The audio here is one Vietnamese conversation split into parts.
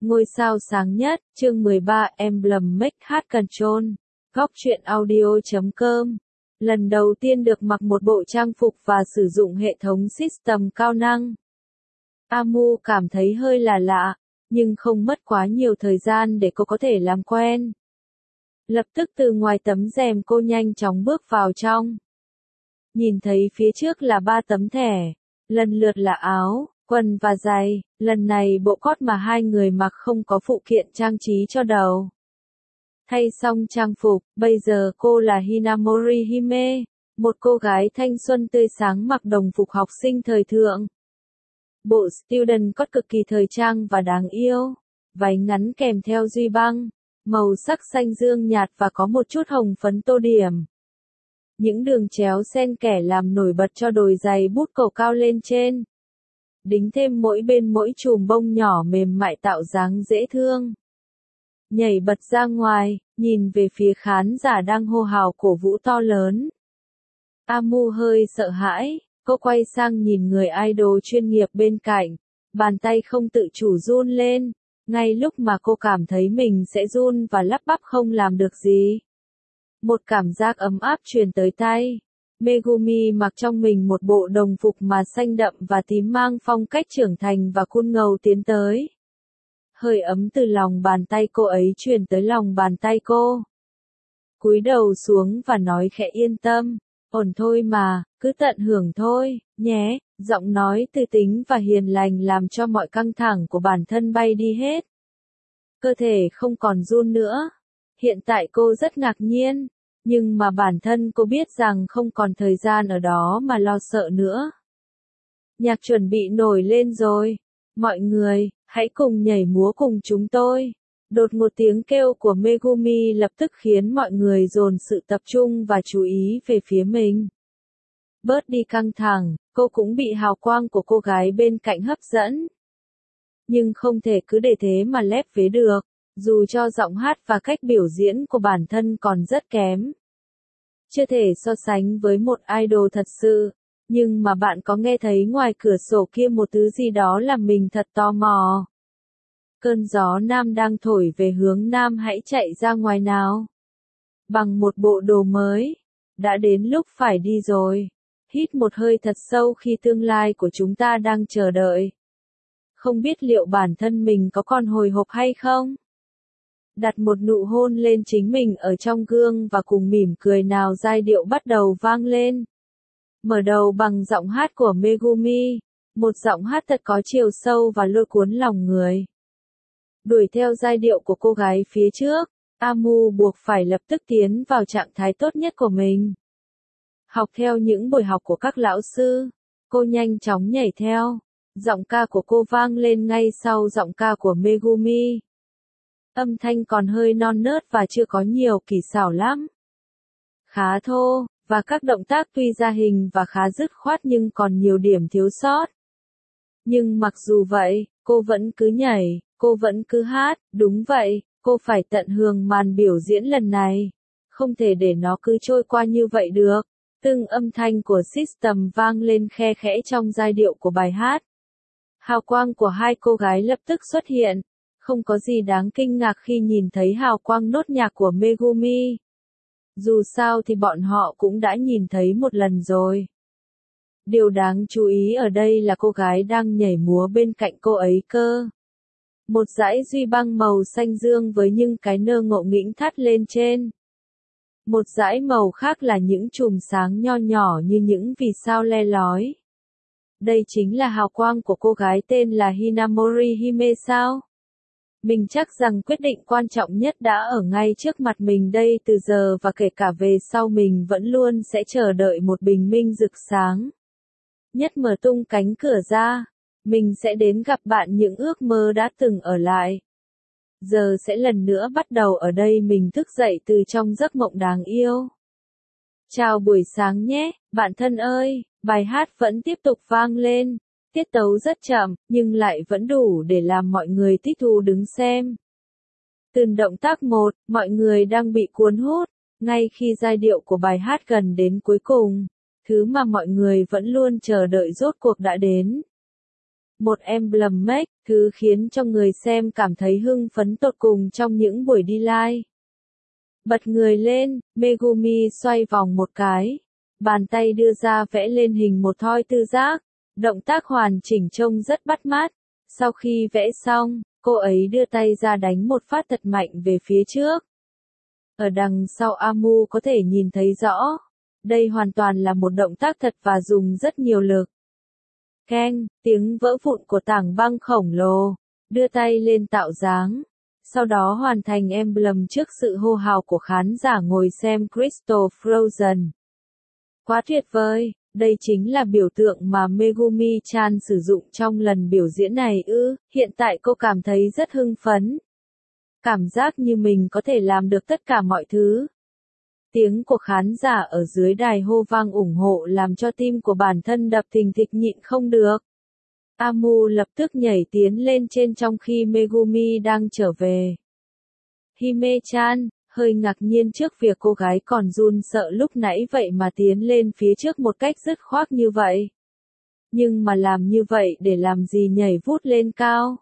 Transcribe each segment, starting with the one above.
Ngôi sao sáng nhất, chương 13 Emblem Make Heart Control. Góc truyện audio.com. Lần đầu tiên được mặc một bộ trang phục và sử dụng hệ thống system cao năng. Amu cảm thấy hơi là lạ, nhưng không mất quá nhiều thời gian để cô có thể làm quen. Lập tức từ ngoài tấm rèm cô nhanh chóng bước vào trong. Nhìn thấy phía trước là 3 tấm thẻ, lần lượt là áo, quần và giày, lần này bộ cốt mà hai người mặc không có phụ kiện trang trí cho đầu. Thay xong trang phục, bây giờ cô là Hinamori Hime, một cô gái thanh xuân tươi sáng mặc đồng phục học sinh thời thượng. Bộ student code cực kỳ thời trang và đáng yêu, váy ngắn kèm theo duy băng, màu sắc xanh dương nhạt và có một chút hồng phấn tô điểm. Những đường chéo xen kẽ làm nổi bật cho đồi giày bút cầu cao lên trên. Đính thêm mỗi bên mỗi chùm bông nhỏ mềm mại tạo dáng dễ thương. Nhảy bật ra ngoài, nhìn về phía khán giả đang hô hào cổ vũ to lớn. Amu hơi sợ hãi, cô quay sang nhìn người idol chuyên nghiệp bên cạnh, bàn tay không tự chủ run lên, ngay lúc mà cô cảm thấy mình sẽ run và lắp bắp không làm được gì. Một cảm giác ấm áp truyền tới tay. Megumi mặc trong mình một bộ đồng phục mà xanh đậm và tím mang phong cách trưởng thành và cool ngầu tiến tới. Hơi ấm từ lòng bàn tay cô ấy truyền tới lòng bàn tay cô. Cúi đầu xuống và nói khẽ yên tâm, ổn thôi mà, cứ tận hưởng thôi, nhé. Giọng nói từ tính và hiền lành làm cho mọi căng thẳng của bản thân bay đi hết. Cơ thể không còn run nữa. Hiện tại cô rất ngạc nhiên. Nhưng mà bản thân cô biết rằng không còn thời gian ở đó mà lo sợ nữa. Nhạc chuẩn bị nổi lên rồi. Mọi người, hãy cùng nhảy múa cùng chúng tôi. Đột một tiếng kêu của Megumi lập tức khiến mọi người dồn sự tập trung và chú ý về phía mình. Bớt đi căng thẳng, cô cũng bị hào quang của cô gái bên cạnh hấp dẫn. Nhưng không thể cứ để thế mà lép vế được. Dù cho giọng hát và cách biểu diễn của bản thân còn rất kém. Chưa thể so sánh với một idol thật sự, nhưng mà bạn có nghe thấy ngoài cửa sổ kia một thứ gì đó làm mình thật tò mò. Cơn gió nam đang thổi về hướng nam, hãy chạy ra ngoài nào. Bằng một bộ đồ mới, đã đến lúc phải đi rồi. Hít một hơi thật sâu khi tương lai của chúng ta đang chờ đợi. Không biết liệu bản thân mình có còn hồi hộp hay không? Đặt một nụ hôn lên chính mình ở trong gương và cùng mỉm cười nào. Giai điệu bắt đầu vang lên. Mở đầu bằng giọng hát của Megumi, một giọng hát thật có chiều sâu và lôi cuốn lòng người. Đuổi theo giai điệu của cô gái phía trước, Amu buộc phải lập tức tiến vào trạng thái tốt nhất của mình. Học theo những buổi học của các lão sư, cô nhanh chóng nhảy theo. Giọng ca của cô vang lên ngay sau giọng ca của Megumi. Âm thanh còn hơi non nớt và chưa có nhiều kỳ xảo lắm. Khá thô, và các động tác tuy ra hình và khá dứt khoát nhưng còn nhiều điểm thiếu sót. Nhưng mặc dù vậy, cô vẫn cứ nhảy, cô vẫn cứ hát, đúng vậy, cô phải tận hưởng màn biểu diễn lần này. Không thể để nó cứ trôi qua như vậy được. Từng âm thanh của system vang lên khe khẽ trong giai điệu của bài hát. Hào quang của hai cô gái lập tức xuất hiện. Không có gì đáng kinh ngạc khi nhìn thấy hào quang nốt nhạc của Megumi. Dù sao thì bọn họ cũng đã nhìn thấy một lần rồi. Điều đáng chú ý ở đây là cô gái đang nhảy múa bên cạnh cô ấy cơ. Một dải duy băng màu xanh dương với những cái nơ ngộ nghĩnh thắt lên trên. Một dải màu khác là những chùm sáng nho nhỏ như những vì sao le lói. Đây chính là hào quang của cô gái tên là Hinamori Hime sao? Mình chắc rằng quyết định quan trọng nhất đã ở ngay trước mặt mình đây từ giờ và kể cả về sau mình vẫn luôn sẽ chờ đợi một bình minh rực sáng. Nhất mở tung cánh cửa ra, mình sẽ đến gặp bạn những ước mơ đã từng ở lại. Giờ sẽ lần nữa bắt đầu ở đây mình thức dậy từ trong giấc mộng đáng yêu. Chào buổi sáng nhé, bạn thân ơi, bài hát vẫn tiếp tục vang lên. Tiết tấu rất chậm, nhưng lại vẫn đủ để làm mọi người thích thú đứng xem. Từng động tác một, mọi người đang bị cuốn hút, ngay khi giai điệu của bài hát gần đến cuối cùng, thứ mà mọi người vẫn luôn chờ đợi rốt cuộc đã đến. Một emblem make, thứ khiến cho người xem cảm thấy hưng phấn tột cùng trong những buổi đi live. Bật người lên, Megumi xoay vòng một cái. Bàn tay đưa ra vẽ lên hình một thoi tư giác. Động tác hoàn chỉnh trông rất bắt mắt. Sau khi vẽ xong, cô ấy đưa tay ra đánh một phát thật mạnh về phía trước. Ở đằng sau Amu có thể nhìn thấy rõ. Đây hoàn toàn là một động tác thật và dùng rất nhiều lực. Keng, tiếng vỡ vụn của tảng băng khổng lồ. Đưa tay lên tạo dáng. Sau đó hoàn thành emblem trước sự hô hào của khán giả ngồi xem Crystal Frozen. Quá tuyệt vời, đây chính là biểu tượng mà Megumi-chan sử dụng trong lần biểu diễn này ư, hiện tại cô cảm thấy rất hưng phấn. Cảm giác như mình có thể làm được tất cả mọi thứ. Tiếng của khán giả ở dưới đài hô vang ủng hộ làm cho tim của bản thân đập thình thịch nhịn không được. Amu lập tức nhảy tiến lên trên trong khi Megumi đang trở về. Hime-chan, hơi ngạc nhiên trước việc cô gái còn run sợ lúc nãy vậy mà tiến lên phía trước một cách dứt khoát như vậy. Nhưng mà làm như vậy để làm gì nhảy vút lên cao?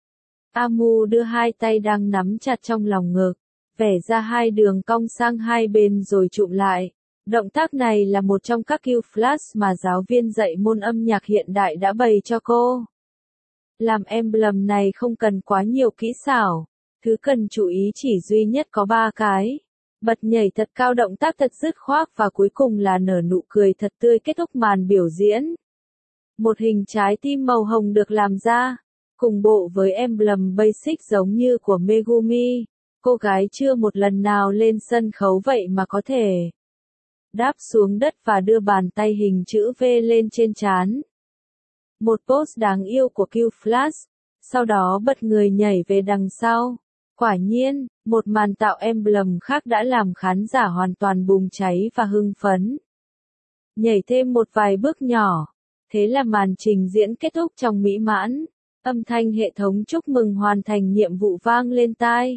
Amu đưa hai tay đang nắm chặt trong lòng ngực, vẽ ra hai đường cong sang hai bên rồi chụm lại. Động tác này là một trong các cue flash mà giáo viên dạy môn âm nhạc hiện đại đã bày cho cô. Làm emblem này không cần quá nhiều kỹ xảo. Thứ cần chú ý chỉ duy nhất có 3 cái. Bật nhảy thật cao, động tác thật dứt khoát và cuối cùng là nở nụ cười thật tươi kết thúc màn biểu diễn. Một hình trái tim màu hồng được làm ra, cùng bộ với emblem basic giống như của Megumi. Cô gái chưa một lần nào lên sân khấu vậy mà có thể đáp xuống đất và đưa bàn tay hình chữ V lên trên trán. Một pose đáng yêu của cue flash, sau đó bật người nhảy về đằng sau. Quả nhiên, một màn tạo emblem khác đã làm khán giả hoàn toàn bùng cháy và hưng phấn. Nhảy thêm một vài bước nhỏ. Thế là màn trình diễn kết thúc trong mỹ mãn. Âm thanh hệ thống chúc mừng hoàn thành nhiệm vụ vang lên tai.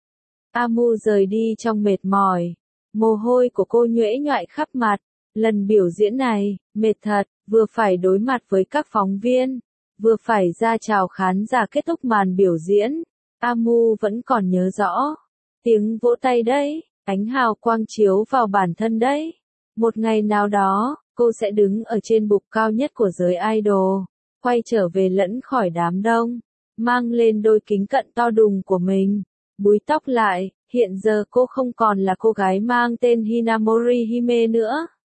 Amu rời đi trong mệt mỏi. Mồ hôi của cô nhuễ nhoại khắp mặt. Lần biểu diễn này, mệt thật, vừa phải đối mặt với các phóng viên, vừa phải ra chào khán giả kết thúc màn biểu diễn. Amu vẫn còn nhớ rõ. Tiếng vỗ tay đấy, ánh hào quang chiếu vào bản thân đấy. Một ngày nào đó, cô sẽ đứng ở trên bục cao nhất của giới idol, quay trở về lẫn khỏi đám đông, mang lên đôi kính cận to đùng của mình, búi tóc lại, hiện giờ cô không còn là cô gái mang tên Hinamori Hime nữa.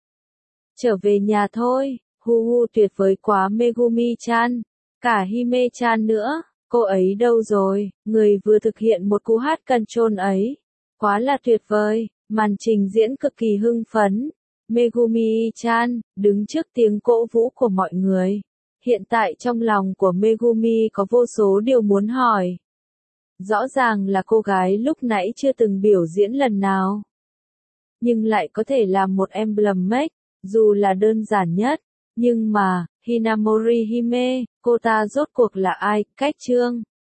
Trở về nhà thôi, hu hu tuyệt vời quá Megumi-chan, cả Hime-chan nữa. Cô ấy đâu rồi, người vừa thực hiện một cú hát control ấy. Quá là tuyệt vời, màn trình diễn cực kỳ hưng phấn. Megumi-chan, đứng trước tiếng cổ vũ của mọi người. Hiện tại trong lòng của Megumi có vô số điều muốn hỏi. Rõ ràng là cô gái lúc nãy chưa từng biểu diễn lần nào. Nhưng lại có thể làm một emblem make, dù là đơn giản nhất. Nhưng mà, Hinamori Hime, cô ta rốt cuộc là ai? Cách chương